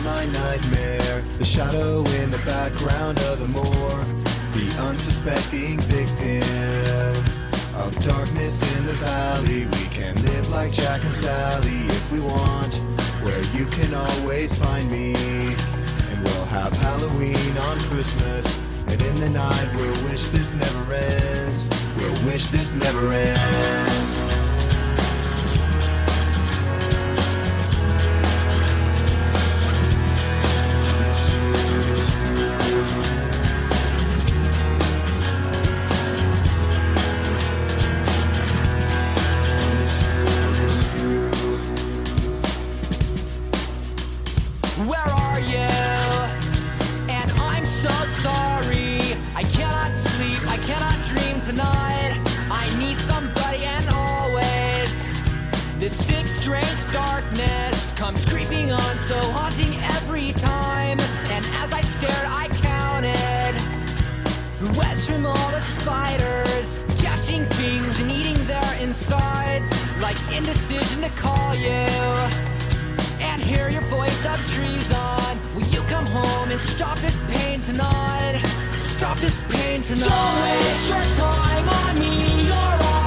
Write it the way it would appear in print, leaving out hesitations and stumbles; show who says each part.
Speaker 1: my nightmare. The shadow in the background of the moor, the unsuspecting victim of darkness in the valley. We can live like Jack and Sally if we want, where you can always find me. And we'll have Halloween on Christmas, and in the night we'll wish this never ends. We'll wish this never ends.
Speaker 2: Where are you? And I'm so sorry. I cannot sleep, I cannot dream tonight. I need somebody, and always this sick, strange darkness comes creeping on, so haunting every time. And as I stared, I counted webs from all the spiders, catching things and eating their insides, like indecision to call you and hear your voice of treason. Will you come home and stop this pain tonight? Stop this pain tonight. Don't waste your time on me, you're all